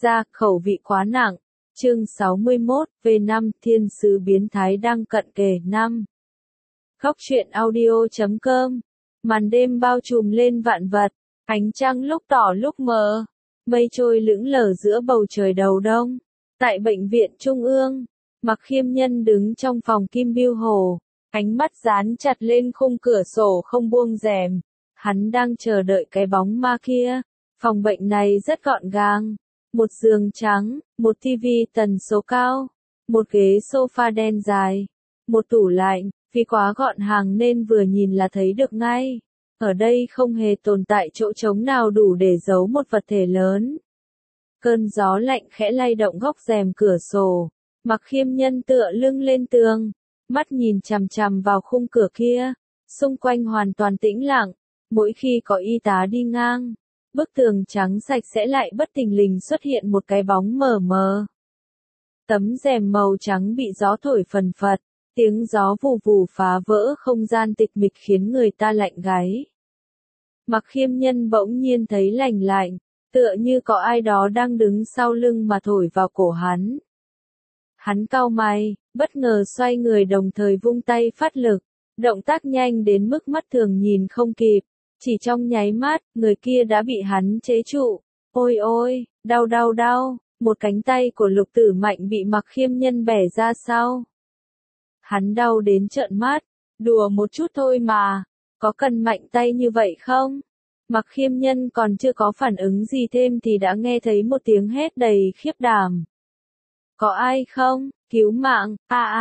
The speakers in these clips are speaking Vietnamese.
ra, khẩu vị quá nặng. Chương 61, V5, thiên sứ biến thái đang cận kề. 5. Góc truyện audio.com. Màn đêm bao trùm lên vạn vật, ánh trăng lúc tỏ lúc mờ, mây trôi lững lờ giữa bầu trời đầu đông. Tại bệnh viện Trung ương, Mạc Khiêm Nhân đứng trong phòng Kim Bưu Hồ, ánh mắt dán chặt lên khung cửa sổ không buông rèm. Hắn đang chờ đợi cái bóng ma kia. Phòng bệnh này rất gọn gàng. Một giường trắng, một tivi tần số cao, một ghế sofa đen dài, một tủ lạnh, vì quá gọn hàng nên vừa nhìn là thấy được ngay. Ở đây không hề tồn tại chỗ trống nào đủ để giấu một vật thể lớn. Cơn gió lạnh khẽ lay động góc rèm cửa sổ. Mạc Khiêm Nhân tựa lưng lên tường, mắt nhìn chằm chằm vào khung cửa kia. Xung quanh hoàn toàn tĩnh lặng, mỗi khi có y tá đi ngang, bức tường trắng sạch sẽ lại bất thình lình xuất hiện một cái bóng mờ mờ. Tấm rèm màu trắng bị gió thổi phần phật, tiếng gió vù vù phá vỡ không gian tịch mịch khiến người ta lạnh gáy. Mạc Khiêm Nhân bỗng nhiên thấy lạnh lạnh, tựa như có ai đó đang đứng sau lưng mà thổi vào cổ hắn. Hắn cau mày, bất ngờ xoay người đồng thời vung tay phát lực, động tác nhanh đến mức mắt thường nhìn không kịp. Chỉ trong nháy mắt, người kia đã bị hắn chế trụ. Ôi ôi, đau đau đau, một cánh tay của Lục Tử Mạnh bị Mạc Khiêm Nhân bẻ ra sau. Hắn đau đến trợn mắt, đùa một chút thôi mà, có cần mạnh tay như vậy không? Mạc Khiêm Nhân còn chưa có phản ứng gì thêm thì đã nghe thấy một tiếng hét đầy khiếp đảm. Có ai không? Cứu mạng,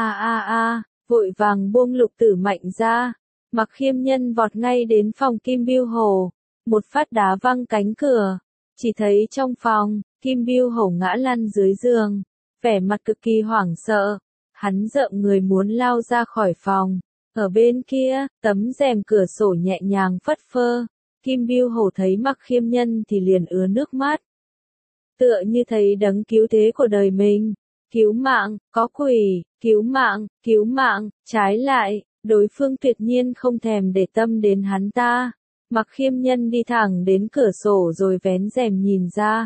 vội vàng buông Lục Tử Mạnh ra. Mạc Khiêm Nhân vọt ngay đến phòng Kim Bưu Hồ, một phát đá văng cánh cửa, chỉ thấy trong phòng, Kim Bưu Hồ ngã lăn dưới giường, vẻ mặt cực kỳ hoảng sợ, hắn rợn người muốn lao ra khỏi phòng. Ở bên kia, tấm rèm cửa sổ nhẹ nhàng phất phơ, Kim Bưu Hồ thấy Mạc Khiêm Nhân thì liền ứa nước mắt. Tựa như thấy đấng cứu thế của đời mình, cứu mạng, có quỷ, cứu mạng, trái lại. Đối phương tuyệt nhiên không thèm để tâm đến hắn ta. Mạc Khiêm Nhân đi thẳng đến cửa sổ rồi vén rèm nhìn ra.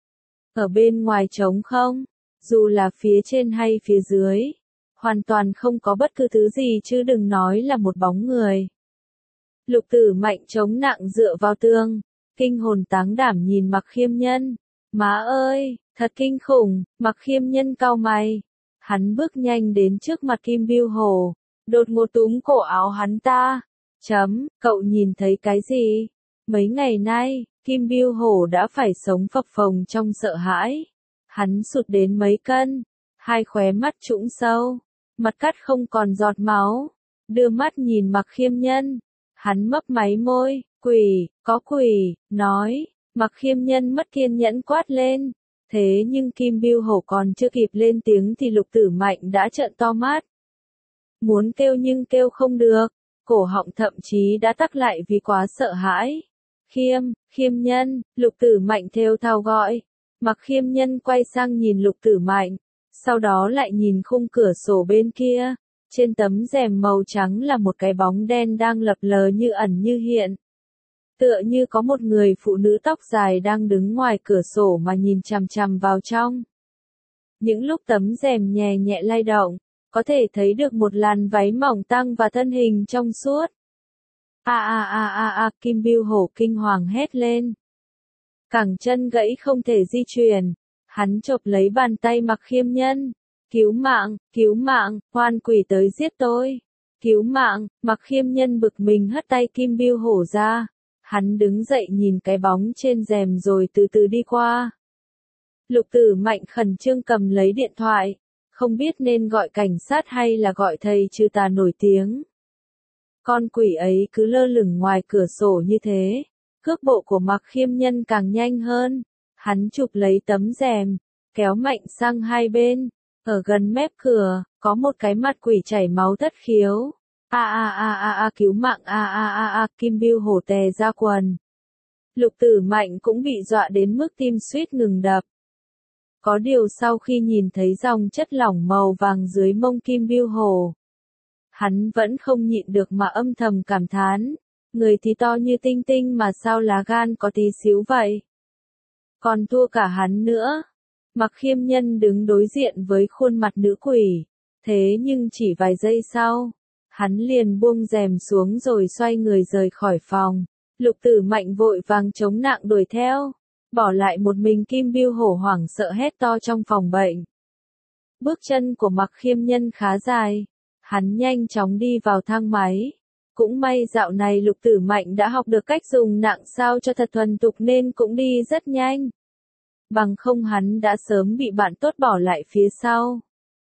Ở bên ngoài trống không, dù là phía trên hay phía dưới, hoàn toàn không có bất cứ thứ gì chứ đừng nói là một bóng người. Lục Tử Mạnh chống nặng dựa vào tường, kinh hồn táng đảm nhìn Mạc Khiêm Nhân. Má ơi, thật kinh khủng. Mạc Khiêm Nhân cau mày. Hắn bước nhanh đến trước mặt Kim Bưu Hồ, đột ngột túm cổ áo hắn ta. Cậu nhìn thấy cái gì? Mấy ngày nay, Kim Bưu Hồ đã phải sống phập phồng trong sợ hãi. Hắn sụt đến mấy cân, hai khóe mắt trũng sâu, mặt cắt không còn giọt máu. Đưa mắt nhìn Mạc Khiêm Nhân, hắn mấp máy môi, quỷ, có quỷ, nói. Mạc Khiêm Nhân mất kiên nhẫn quát lên. Thế nhưng Kim Bưu Hồ còn chưa kịp lên tiếng thì Lục Tử Mạnh đã trợn to mắt. Muốn kêu nhưng kêu không được, cổ họng thậm chí đã tắc lại vì quá sợ hãi. Khiêm Nhân, Lục Tử Mạnh thều thào gọi. Mạc Khiêm Nhân quay sang nhìn Lục Tử Mạnh, sau đó lại nhìn khung cửa sổ bên kia. Trên tấm rèm màu trắng là một cái bóng đen đang lập lờ như ẩn như hiện. Tựa như có một người phụ nữ tóc dài đang đứng ngoài cửa sổ mà nhìn chằm chằm vào trong. Những lúc tấm rèm nhẹ nhẹ lay động, có thể thấy được một làn váy mỏng tang và thân hình trong suốt. Kim Bưu Hồ kinh hoàng hét lên. Cẳng chân gãy không thể di chuyển, hắn chộp lấy bàn tay Mạc Khiêm Nhân. Cứu mạng, oan quỷ tới giết tôi. Cứu mạng, Mạc Khiêm Nhân bực mình hất tay Kim Bưu Hồ ra. Hắn đứng dậy nhìn cái bóng trên rèm rồi từ từ đi qua. Lục Tử Mạnh khẩn trương cầm lấy điện thoại. Không biết nên gọi cảnh sát hay là gọi thầy trừ tà nổi tiếng. Con quỷ ấy cứ lơ lửng ngoài cửa sổ như thế. Cước bộ của Mạc Khiêm Nhân càng nhanh hơn. Hắn chụp lấy tấm rèm, kéo mạnh sang hai bên. Ở gần mép cửa, có một cái mặt quỷ chảy máu thất khiếu. Cứu mạng Kim Bưu Hồ tè ra quần. Lục Tử Mạnh cũng bị dọa đến mức tim suýt ngừng đập. Có điều sau khi nhìn thấy dòng chất lỏng màu vàng dưới mông Kim Bưu Hồ, hắn vẫn không nhịn được mà âm thầm cảm thán, người thì to như tinh tinh mà sao lá gan có tí xíu vậy. Còn thua cả hắn nữa, Mặc Khiêm Nhân đứng đối diện với khuôn mặt nữ quỷ. Thế nhưng chỉ vài giây sau, hắn liền buông rèm xuống rồi xoay người rời khỏi phòng. Lục Tử Mạnh vội vàng chống nạng đuổi theo, bỏ lại một mình Kim Bưu Hổ hoảng sợ hét to trong phòng bệnh. Bước chân của Mặc Khiêm Nhân khá dài, hắn nhanh chóng đi vào thang máy. Cũng may dạo này Lục Tử Mạnh đã học được cách dùng nạng sao cho thật thuần thục nên cũng đi rất nhanh. Bằng không hắn đã sớm bị bạn tốt bỏ lại phía sau.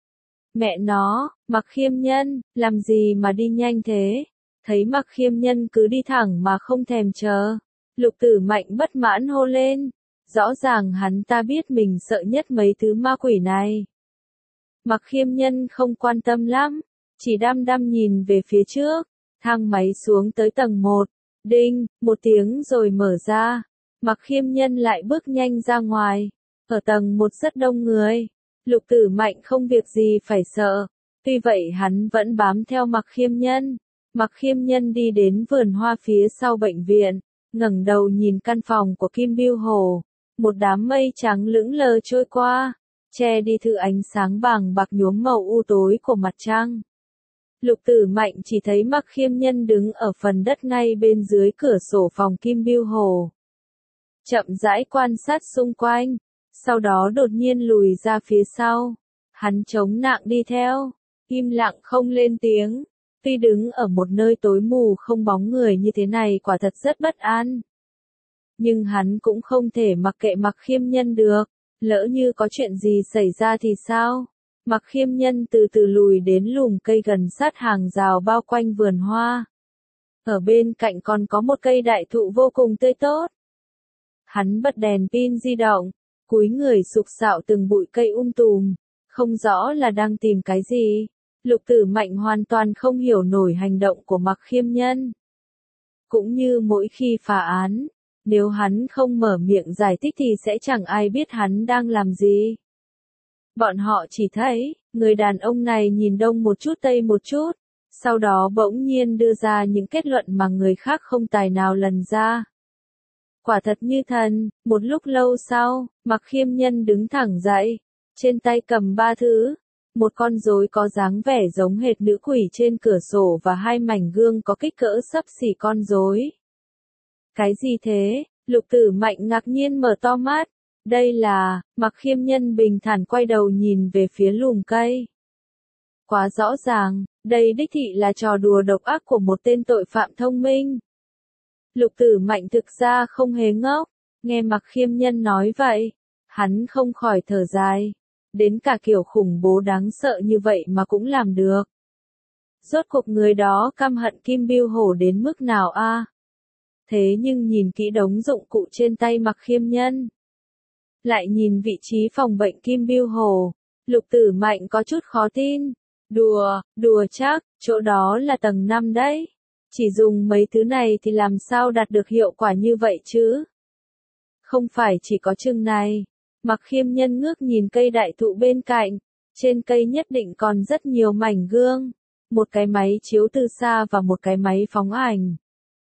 Mẹ nó, Mặc Khiêm Nhân, làm gì mà đi nhanh thế? Thấy Mặc Khiêm Nhân cứ đi thẳng mà không thèm chờ. Lục Tử Mạnh bất mãn hô lên. Rõ ràng hắn ta biết mình sợ nhất mấy thứ ma quỷ này. Mặc Khiêm Nhân không quan tâm lắm, chỉ đăm đăm nhìn về phía trước. Thang máy xuống tới tầng 1. Đinh, một tiếng rồi mở ra. Mặc Khiêm Nhân lại bước nhanh ra ngoài. Ở tầng 1 rất đông người. Lục Tử Mạnh không việc gì phải sợ. Tuy vậy hắn vẫn bám theo Mặc Khiêm Nhân. Mặc Khiêm Nhân đi đến vườn hoa phía sau bệnh viện, ngẩng đầu nhìn căn phòng của Kim Bưu Hổ. Một đám mây trắng lững lờ trôi qua, che đi thứ ánh sáng vàng bạc nhuốm màu u tối của mặt trăng. Lục Tử Mạnh chỉ thấy Mặc Khiêm Nhân đứng ở phần đất ngay bên dưới cửa sổ phòng Kim Bưu Hổ. Chậm rãi quan sát xung quanh, sau đó đột nhiên lùi ra phía sau. Hắn chống nạng đi theo, im lặng không lên tiếng. Tuy đứng ở một nơi tối mù không bóng người như thế này quả thật rất bất an. Nhưng hắn cũng không thể mặc kệ Mặc Khiêm Nhân được, lỡ như có chuyện gì xảy ra thì sao? Mặc Khiêm Nhân từ từ lùi đến lùm cây gần sát hàng rào bao quanh vườn hoa. Ở bên cạnh còn có một cây đại thụ vô cùng tươi tốt. Hắn bật đèn pin di động, cúi người sục sạo từng bụi cây tùm, không rõ là đang tìm cái gì. Lục Tử Mạnh hoàn toàn không hiểu nổi hành động của Mặc Khiêm Nhân. Cũng như mỗi khi phá án, nếu hắn không mở miệng giải thích thì sẽ chẳng ai biết hắn đang làm gì. Bọn họ chỉ thấy, người đàn ông này nhìn đông một chút tây một chút, sau đó bỗng nhiên đưa ra những kết luận mà người khác không tài nào lần ra. Quả thật như thần, một lúc lâu sau, Mặc Khiêm Nhân đứng thẳng dậy, trên tay cầm 3 thứ. Một con rối có dáng vẻ giống hệt nữ quỷ trên cửa sổ và 2 mảnh gương có kích cỡ xấp xỉ con rối. Cái gì thế? Lục Tử Mạnh ngạc nhiên mở to mắt. Đây là, Mặc Khiêm Nhân bình thản quay đầu nhìn về phía lùm cây. Quá rõ ràng, đây đích thị là trò đùa độc ác của một tên tội phạm thông minh. Lục Tử Mạnh thực ra không hề ngốc, nghe Mặc Khiêm Nhân nói vậy, hắn không khỏi thở dài. Đến cả kiểu khủng bố đáng sợ như vậy mà cũng làm được. Rốt cuộc người đó căm hận Kim Bưu Hổ đến mức nào a? Thế nhưng nhìn kỹ đống dụng cụ trên tay Mặc Khiêm Nhân, lại nhìn vị trí phòng bệnh Kim Bưu Hổ, Lục Tử Mạnh có chút khó tin. Đùa chắc, chỗ đó là tầng 5 đấy. Chỉ dùng mấy thứ này thì làm sao đạt được hiệu quả như vậy chứ? Không phải chỉ có chừng này. Mặc Khiêm Nhân ngước nhìn cây đại thụ bên cạnh, trên cây nhất định còn rất nhiều mảnh gương, một cái máy chiếu từ xa và một cái máy phóng ảnh.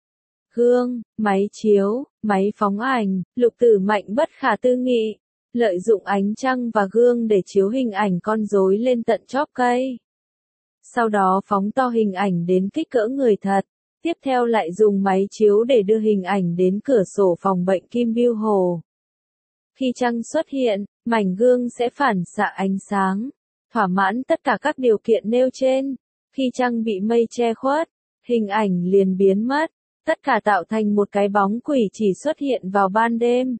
Gương, máy chiếu, máy phóng ảnh, Lục Tử Mạnh bất khả tư nghị, lợi dụng ánh trăng và gương để chiếu hình ảnh con rối lên tận chóp cây. Sau đó phóng to hình ảnh đến kích cỡ người thật, tiếp theo lại dùng máy chiếu để đưa hình ảnh đến cửa sổ phòng bệnh Kim Bưu Hổ. Khi trăng xuất hiện, mảnh gương sẽ phản xạ ánh sáng, thỏa mãn tất cả các điều kiện nêu trên. Khi trăng bị mây che khuất, hình ảnh liền biến mất, tất cả tạo thành một cái bóng quỷ chỉ xuất hiện vào ban đêm.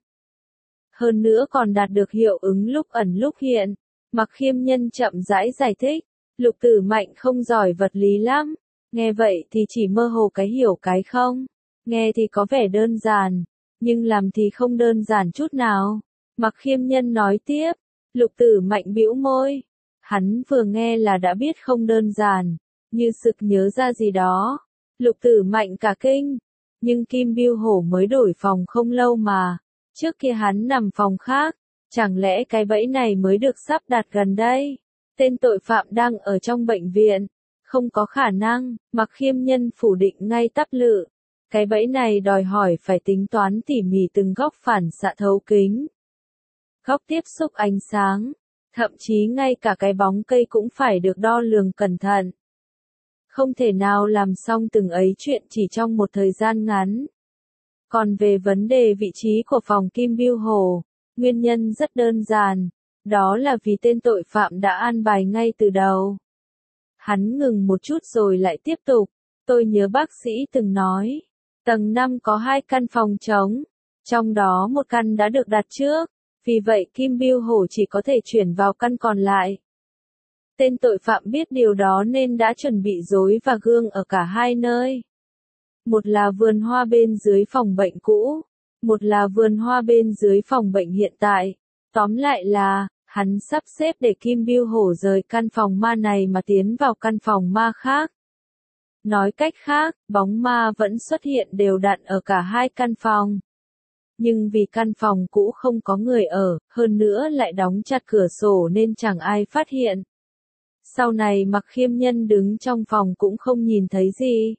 Hơn nữa còn đạt được hiệu ứng lúc ẩn lúc hiện. Mặc Khiêm Nhân chậm rãi giải thích, Lục Tử Mạnh không giỏi vật lý lắm, nghe vậy thì chỉ mơ hồ cái hiểu cái không. Nghe thì có vẻ đơn giản, nhưng làm thì không đơn giản chút nào. Mặc Khiêm Nhân nói tiếp, Lục Tử Mạnh bĩu môi. Hắn vừa nghe là đã biết không đơn giản, như sực nhớ ra gì đó. Lục Tử Mạnh cả kinh, nhưng Kim Bưu Hổ mới đổi phòng không lâu mà, trước kia hắn nằm phòng khác, chẳng lẽ cái bẫy này mới được sắp đặt gần đây? Tên tội phạm đang ở trong bệnh viện, không có khả năng. Mặc Khiêm Nhân phủ định ngay tắp lự. Cái bẫy này đòi hỏi phải tính toán tỉ mỉ từng góc phản xạ thấu kính. Góc tiếp xúc ánh sáng, thậm chí ngay cả cái bóng cây cũng phải được đo lường cẩn thận. Không thể nào làm xong từng ấy chuyện chỉ trong một thời gian ngắn. Còn về vấn đề vị trí của phòng Kim Bưu Hổ, nguyên nhân rất đơn giản, đó là vì tên tội phạm đã an bài ngay từ đầu. Hắn ngừng một chút rồi lại tiếp tục, tôi nhớ bác sĩ từng nói, tầng 5 có 2 căn phòng trống, trong đó một căn đã được đặt trước, vì vậy Kim Bưu Hổ chỉ có thể chuyển vào căn còn lại. Tên tội phạm biết điều đó nên đã chuẩn bị rối và gương ở cả hai nơi. Một là vườn hoa bên dưới phòng bệnh cũ, một là vườn hoa bên dưới phòng bệnh hiện tại. Tóm lại là, hắn sắp xếp để Kim Bưu Hổ rời căn phòng ma này mà tiến vào căn phòng ma khác. Nói cách khác, bóng ma vẫn xuất hiện đều đặn ở cả hai căn phòng. Nhưng vì căn phòng cũ không có người ở, hơn nữa lại đóng chặt cửa sổ nên chẳng ai phát hiện. Sau này Mặc Khiêm Nhân đứng trong phòng cũng không nhìn thấy gì.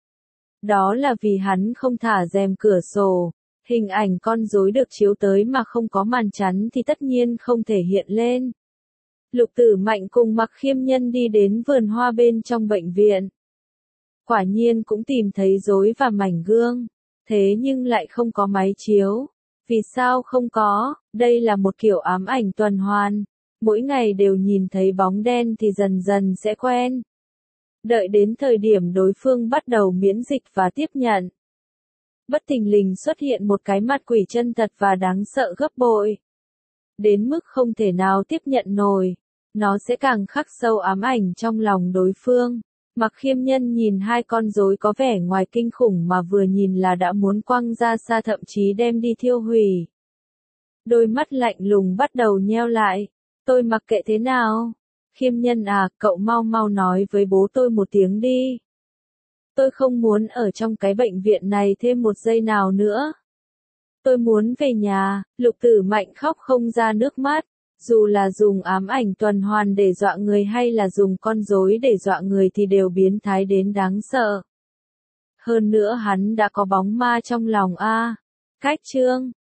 Đó là vì hắn không thả rèm cửa sổ, hình ảnh con rối được chiếu tới mà không có màn chắn thì tất nhiên không thể hiện lên. Lục Tử Mạnh cùng Mặc Khiêm Nhân đi đến vườn hoa bên trong bệnh viện. Quả nhiên cũng tìm thấy rối và mảnh gương, thế nhưng lại không có máy chiếu. Vì sao không có? Đây là một kiểu ám ảnh tuần hoàn. Mỗi ngày đều nhìn thấy bóng đen thì dần dần sẽ quen. Đợi đến thời điểm đối phương bắt đầu miễn dịch và tiếp nhận. Bất thình lình xuất hiện một cái mặt quỷ chân thật và đáng sợ gấp bội. Đến mức không thể nào tiếp nhận nổi. Nó sẽ càng khắc sâu ám ảnh trong lòng đối phương. Mặc Khiêm Nhân nhìn hai con rối có vẻ ngoài kinh khủng mà vừa nhìn là đã muốn quăng ra xa, thậm chí đem đi thiêu hủy. Đôi mắt lạnh lùng bắt đầu nheo lại. Tôi mặc kệ thế nào? Khiêm Nhân à, cậu mau mau nói với bố tôi một tiếng đi. Tôi không muốn ở trong cái bệnh viện này thêm một giây nào nữa. Tôi muốn về nhà. Lục Tử Mạnh khóc không ra nước mắt. Dù là dùng ám ảnh tuần hoàn để dọa người hay là dùng con rối để dọa người thì đều biến thái đến đáng sợ. Hơn nữa hắn đã có bóng ma trong lòng a. Cách chương